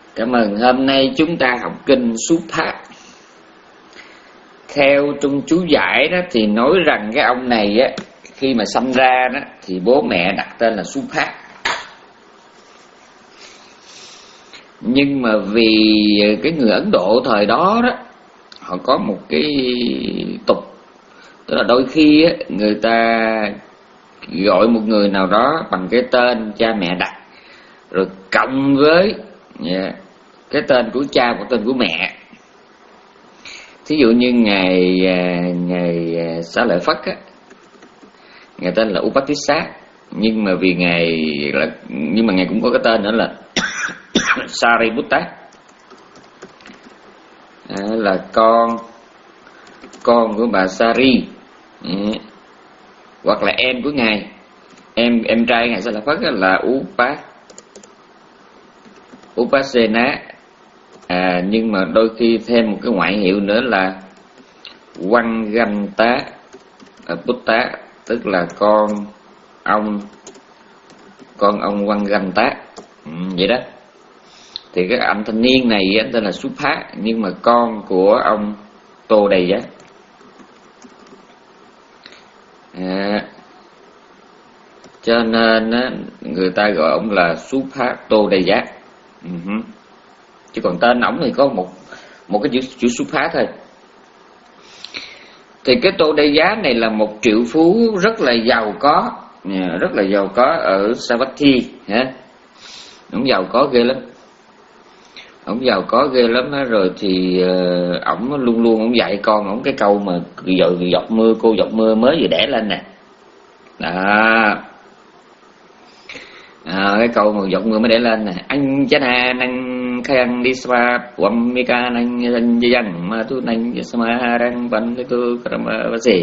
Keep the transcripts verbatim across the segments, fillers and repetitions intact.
Cảm ơn. Hôm nay chúng ta học kinh Xuất Phát. Theo trong chú giải đó thì nói rằng cái ông này á, khi mà sanh ra đó thì bố mẹ đặt tên là Xuất Phát. Nhưng mà vì cái người Ấn Độ thời đó đó, họ có một cái tục, tức là đôi khi á, người ta gọi một người nào đó bằng cái tên cha mẹ đặt, rồi cộng với yeah, cái tên của cha của tên của mẹ. Thí dụ như ngài ngài Xá Lợi Phất á, ngài tên là Upatissa, nhưng mà vì ngài là nhưng mà ngài cũng có cái tên nữa là Sariputta, à, là con con của bà Sari, à, hoặc là em của ngài, em em trai ngài Xá Lợi Phất là Upa Upasena, à, nhưng mà đôi khi thêm một cái ngoại hiệu nữa là Wanganta Putta, tức là con ông con ông Wanganta, ừ, vậy đó. Thì cái anh thanh niên này anh tên là Xuất Phát, nhưng mà con của ông Tô Đầy Giá, à, cho nên á, người ta gọi ông là Xuất Phát Tô Đầy Giá. Uh-huh. Chứ còn tên ổng thì có một một cái chữ, chữ Xuất Phát thôi. Thì cái Tô Đầy Giá này là một triệu phú rất là giàu có, rất là giàu có ở Savatthi, hả? Ổng giàu có ghê lắm, ổng giàu có ghê lắm đó. Rồi thì uh, ổng luôn luôn ổng dạy con ổng cái câu mà giờ giọt mưa cô giọt mưa mới vừa đẻ lên nè, đó. À, cái câu mà giọt mưa mới để lên nè, anh chá na năng khang đi spa quam mi ca năng dân dân mà tu năng sama rang văn cái tu karma gì.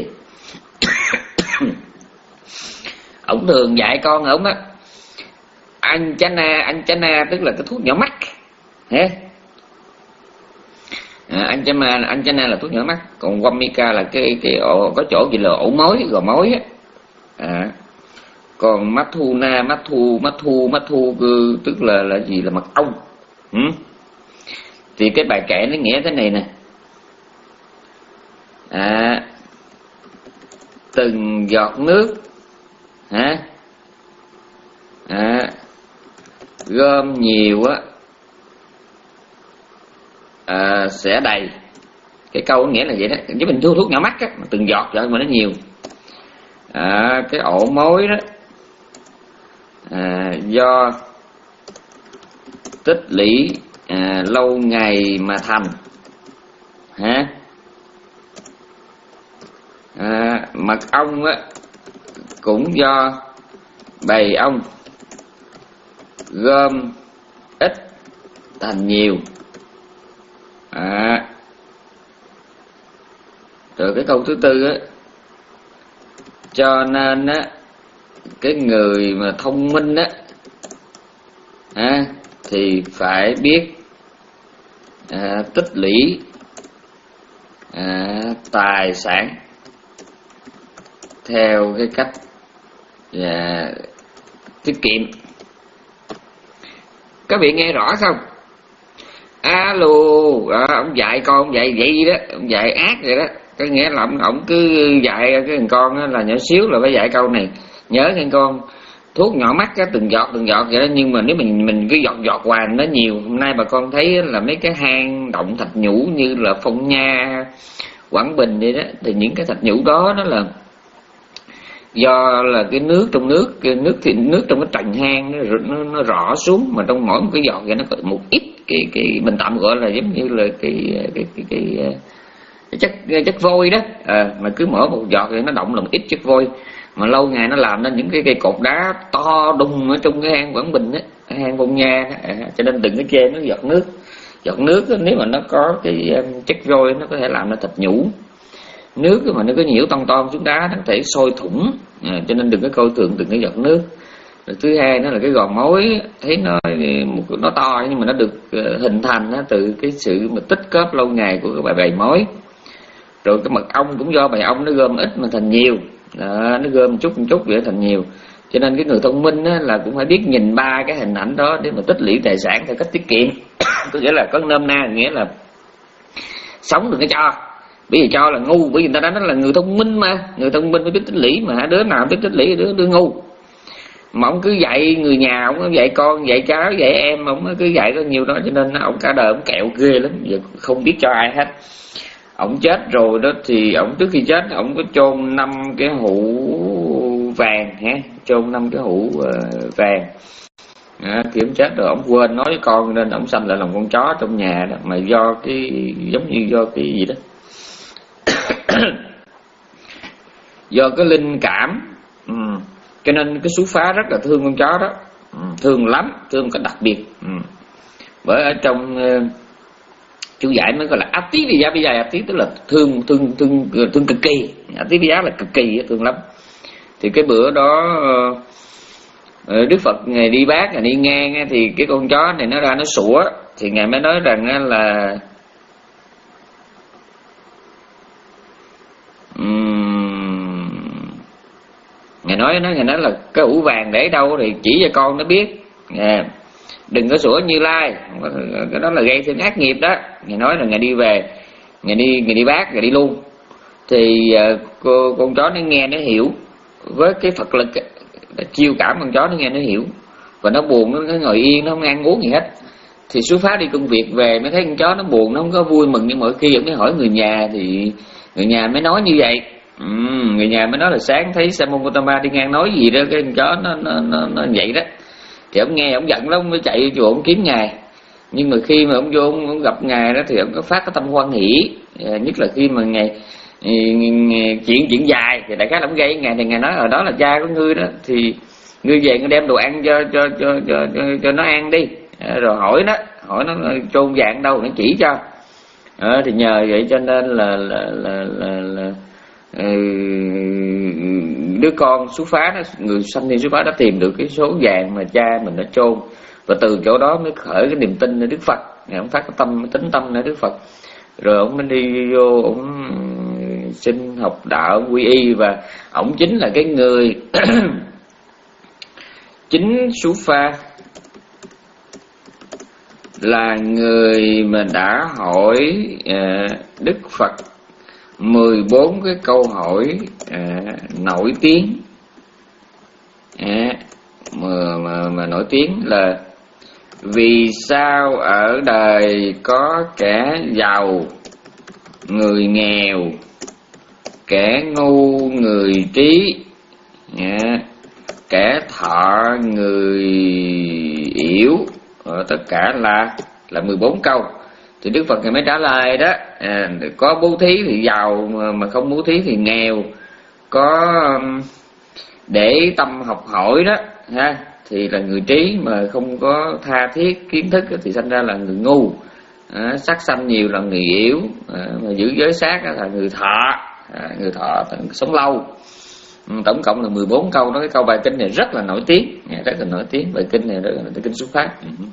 Ổng thường dạy con ổng á, anh chá na anh chá na tức là cái thuốc nhỏ mắt, hả? À, anh chá na anh chá na là thuốc nhỏ mắt, còn quam mi ca là cái cái ổ, có chỗ gì là ổ mối, gò mối á. À, còn mắt thu na mắt thu mắt thu mắt thu tức là là gì, là mật ong. Ừ? Thì cái bài kệ nó nghĩa thế này nè, à, từng giọt nước, hả, à, gom nhiều á, à, sẽ đầy. Cái câu nghĩa là vậy đó, chứ mình thu thuốc nhỏ mắt á, mà từng giọt rồi mà nó nhiều. À, cái ổ mối đó, à, do tích lũy à, lâu ngày mà thành, hả? À, mật ong á cũng do bầy ong gom ít thành nhiều. À, rồi cái câu thứ tư á, cho nên á cái người mà thông minh á, à, thì phải biết à, tích lũy à, tài sản theo cái cách à, tiết kiệm. Các vị nghe rõ không? Alo, à, ông dạy con ông dạy vậy đó, ông dạy ác vậy đó. Cái nghĩa là ông, ông cứ dạy cái thằng con á, là nhỏ xíu là phải dạy câu này, nhớ nghe con, thuốc nhỏ mắt á, từng giọt từng giọt vậy đó. Nhưng mà nếu mình mình cứ giọt giọt hoài nó nhiều. Hôm nay bà con thấy là mấy cái hang động thạch nhũ như là Phong Nha, Quảng Bình vậy đó, thì những cái thạch nhũ đó nó là do là cái nước trong nước cái nước thì nước trong cái trần hang nó, nó nó rõ xuống, mà trong mỗi một cái giọt vậy nó có một ít cái cái mình tạm gọi là giống như là cái cái cái, cái, cái, cái chất cái chất vôi đó, à, mà cứ mỗi một giọt thì nó động là một ít chất vôi, mà lâu ngày nó làm nên những cái cây cột đá to đùng ở trong cái hang Quảng Bình á, hang Phong Nha á. À, cho nên đừng có chê nó giọt nước. Giọt nước á, nếu mà nó có cái chất vôi nó có thể làm nó thạch nhũ. Nước mà nó có nhiễu ton ton xuống đá nó có thể sôi thủng, à, cho nên đừng có coi thường từng cái giọt nước. Rồi thứ hai nó là cái gò mối, thấy nó nó to nhưng mà nó được hình thành á, từ cái sự mà tích góp lâu ngày của cái bài bầy mối. Rồi cái mật ong cũng do bầy ong nó gom ít mà thành nhiều, đó, nó gom chút chút vậy thành nhiều. Cho nên cái người thông minh á, là cũng phải biết nhìn ba cái hình ảnh đó để mà tích lũy tài sản theo cách tiết kiệm. Có nghĩa là có nôm na nghĩa là sống đừng có cho, bởi vì cho là ngu, bởi vì người ta nói là người thông minh mà, người thông minh mới biết tích lũy mà, đứa nào biết tích lũy đứa đứa ngu. Mà ông cứ dạy người nhà, ông dạy con, dạy cháu, dạy em, ông cứ dạy có nhiều đó, cho nên ông cả đời ông kẹo ghê lắm, giờ không biết cho ai hết. Ông chết rồi đó thì ông trước khi chết ông có chôn năm cái hũ vàng ha, chôn năm cái hũ uh, vàng. À, khi ông chết rồi ông quên nói với con nên ông sanh lại làm con chó trong nhà đó, mà do cái giống như do cái gì đó do cái linh cảm. Ừ. Cho nên cái sú phá rất là thương con chó đó, ừ. thương lắm, thương cái đặc biệt. Ừ. Bởi ở trong uh, chú giải mới gọi là áp tí vì giá bây giờ áp tí tức là thương thương thương thương cực kỳ, áp tí vì giá là cực kỳ thương lắm. Thì cái bữa đó uh, Đức Phật ngày đi bát, ngày đi ngang thì cái con chó này nó ra nó sủa, thì ngài mới nói rằng là um, ngài nói nó ngài nói là cái hũ vàng để đâu thì chỉ cho con nó biết, à, đừng có sủa Như Lai, cái đó là gây thêm ác nghiệp đó. Ngài nói là ngài đi về, ngài đi ngài đi bát, ngài đi luôn, thì uh, cô, con chó nó nghe nó hiểu, với cái Phật lực nó chiêu cảm con chó nó nghe nó hiểu, và nó buồn nó, nó ngồi yên nó không ăn uống gì hết. Thì xuất phát đi công việc về mới thấy con chó nó buồn, nó không có vui mừng như mọi khi. Ông mới hỏi người nhà thì người nhà mới nói như vậy. Ừ, người nhà mới nói là sáng thấy Sa môn Gotama đi ngang nói gì đó, cái con chó nó nó nó, nó vậy đó. Thì ông nghe ông giận lắm, ông mới chạy vô ông kiếm ngài. Nhưng mà khi mà ông vô ông, ông gặp ngài đó thì ông có phát cái tâm hoan hỷ, nhất là khi mà ngài chuyện chuyện dài thì đại khái là ông gây ngài, thì ngài nói ở đó là cha của ngươi đó, thì ngươi về ngươi đem đồ ăn cho cho cho cho cho, cho nó ăn đi. Rồi hỏi nó hỏi nó chôn vàng đâu, nó chỉ cho. À, thì nhờ vậy cho nên là là là là, là ừ, đứa con xuất phá đó, người sanh niên xuất phá đã tìm được cái số vàng mà cha mình đã chôn, và từ chỗ đó mới khởi cái niềm tin nơi Đức Phật. Ngài ông phát cái tâm tính tâm nơi Đức Phật, rồi ông mới đi vô ông xin học đạo quy y, và ông chính là cái người chính xuất pha là người mà đã hỏi uh, Đức Phật mười bốn cái câu hỏi uh, nổi tiếng, uh, mà, mà, mà nổi tiếng là vì sao ở đời có kẻ giàu, người nghèo, kẻ ngu, người trí, uh, kẻ thọ, người yếu, uh, tất cả là là mười bốn câu. Thì Đức Phật ngày mới trả lời đó, à, có bố thí thì giàu mà, mà không bố thí thì nghèo, có um, để tâm học hỏi đó ha thì là người trí, mà không có tha thiết kiến thức thì sinh ra là người ngu, à, sát sanh nhiều là người yếu, à, mà giữ giới sát là người thọ, à, người thọ sống lâu. Tổng cộng là mười bốn câu đó. Cái câu bài kinh này rất là nổi tiếng, rất là nổi tiếng, bài kinh này rất là kinh xuất phát.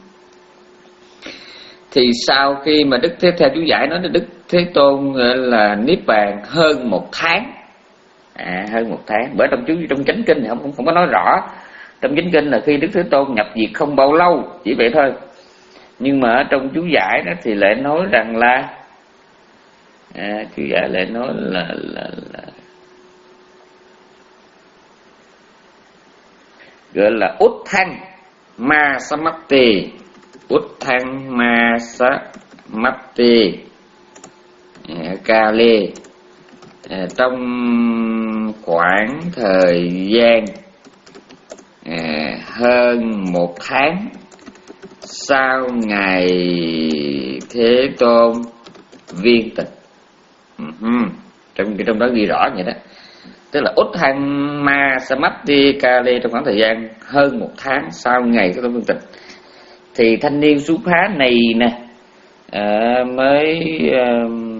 Thì sau khi mà Đức Thế theo chú giải nói Đức Thế Tôn là niết bàn hơn một tháng, à, hơn một tháng. Bởi trong chú trong chánh kinh thì không không có nói rõ. Trong chánh kinh là khi Đức Thế Tôn nhập diệt không bao lâu, chỉ vậy thôi. Nhưng mà ở trong chú giải đó thì lại nói rằng là, à, chú giải lại nói là là, là gọi là út thăng ma samapti, út thăng ma samapti ca lê, à, trong khoảng thời gian à, hơn một tháng sau ngày Thế Tôn viên tịch. uh-huh. trong trong đó ghi rõ vậy đó, tức là út thăng ma samapti ca lê, trong khoảng thời gian hơn một tháng sau ngày Thế Tôn viên tịch. Thì thanh niên xuất phá này nè à, mới à,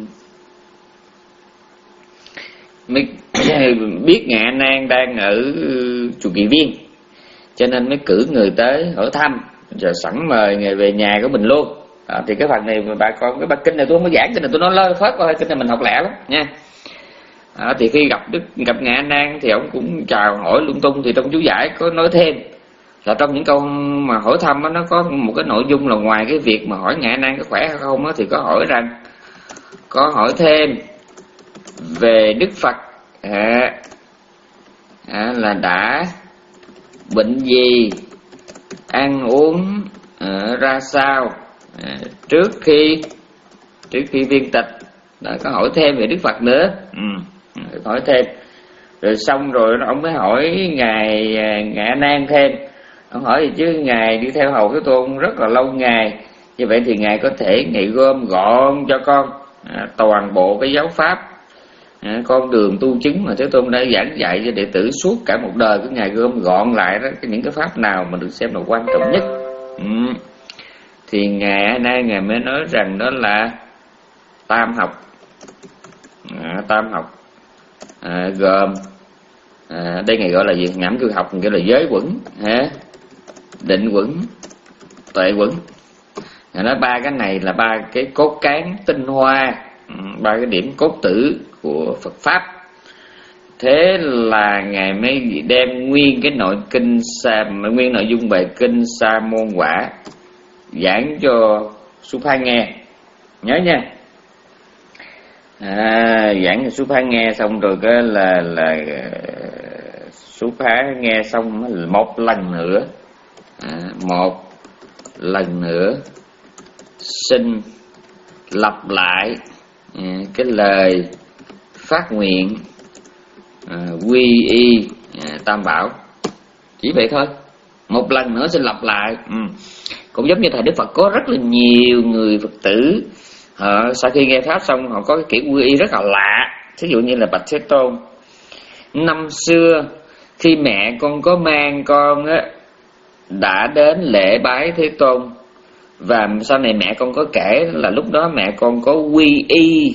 mới biết Ngạ Nan đang ở chùa Kỳ Viên, cho nên mới cử người tới hỏi thăm, rồi sẵn mời người về nhà của mình luôn. À, thì cái phần này bà con cái bài kinh này tôi không có giảng, kinh này tôi nói lơ phớt qua, kinh này mình học lẹ lắm nha. À, thì khi gặp đức gặp ngài A Nan thì ông cũng chào hỏi lung tung. Thì trong chú giải có nói thêm là trong những câu mà hỏi thăm đó, nó có một cái nội dung là ngoài cái việc mà hỏi ngài A Nan có khỏe hay không đó, thì có hỏi rằng có hỏi thêm về Đức Phật à, à, là đã bệnh gì, ăn uống à, ra sao à, trước khi trước khi viên tịch. Đó, có hỏi thêm về Đức Phật nữa. Ừ, hỏi thêm rồi xong rồi ông mới hỏi ngài ngài A Nan thêm. Ông hỏi gì chứ ngài đi theo hầu Thế Tôn rất là lâu ngày, như vậy thì ngài có thể ngài gom gọn cho con à, toàn bộ cái giáo pháp à, con đường tu chứng mà Thế Tôn đã giảng dạy cho đệ tử suốt cả một đời của ngài, gom gọn lại đó những cái pháp nào mà được xem là quan trọng nhất. Ừ. Thì ngài A Nan ngài mới nói rằng đó là tam học. À, tam học à, gồm à, đây ngài gọi là gì? Ngẫm cư học gọi là giới quẩn, à, định quẩn, tuệ quẩn. À, nói ba cái này là ba cái cốt cán tinh hoa, ba cái điểm cốt tử của Phật pháp. Thế là ngài mới đem nguyên cái nội kinh sa, nguyên nội dung bài kinh Sa Môn Quả giảng cho Supha nghe, nhớ nha. À, giảng cho Supha nghe xong rồi cái là là Supha nghe xong một lần nữa, à, một lần nữa xin lặp lại à, cái lời phát nguyện à, quy y à, Tam Bảo. Chỉ vậy thôi, một lần nữa xin lặp lại. Ừ. Cũng giống như thời Đức Phật có rất là nhiều người Phật tử họ sau khi nghe pháp xong họ có cái kiểu quy y rất là lạ. Ví dụ như là bạch Thế Tôn, năm xưa khi mẹ con có mang con á, đã đến lễ bái Thế Tôn, và sau này mẹ con có kể là lúc đó mẹ con có quy y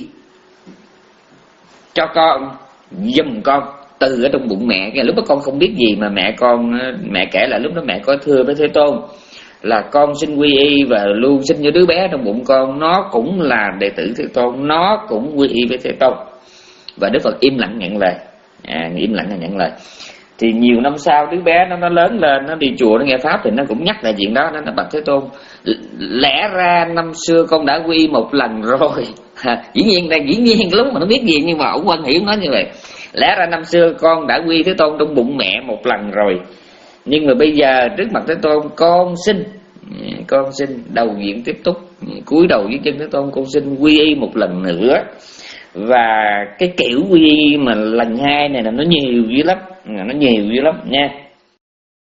cho con, giùm con từ ở trong bụng mẹ. Cái lúc đó con không biết gì mà mẹ con mẹ kể là lúc đó mẹ có thưa với Thế Tôn là con xin quy y và luôn xin cho đứa bé trong bụng con nó cũng là đệ tử Thế Tôn, nó cũng quy y với Thế Tôn. Và Đức Phật im lặng nhận lời, à, im lặng là nhận lời. Thì nhiều năm sau đứa bé nó nó lớn lên, nó đi chùa nó nghe pháp thì nó cũng nhắc lại chuyện đó. Nó nói bạch Thế Tôn, lẽ ra năm xưa con đã quy y một lần rồi. À, dĩ nhiên là dĩ nhiên lúc mà nó biết gì, nhưng mà ông Quan Hiểu nói như vậy, lẽ ra năm xưa con đã quy Thế Tôn trong bụng mẹ một lần rồi, nhưng mà bây giờ trước mặt Thế Tôn con xin con xin đầu diện tiếp tục, cúi đầu dưới chân Thế Tôn, con xin quy y một lần nữa. Và cái kiểu quy y mà lần hai này là nó nhiều dữ lắm, nó nhiều dữ lắm nha.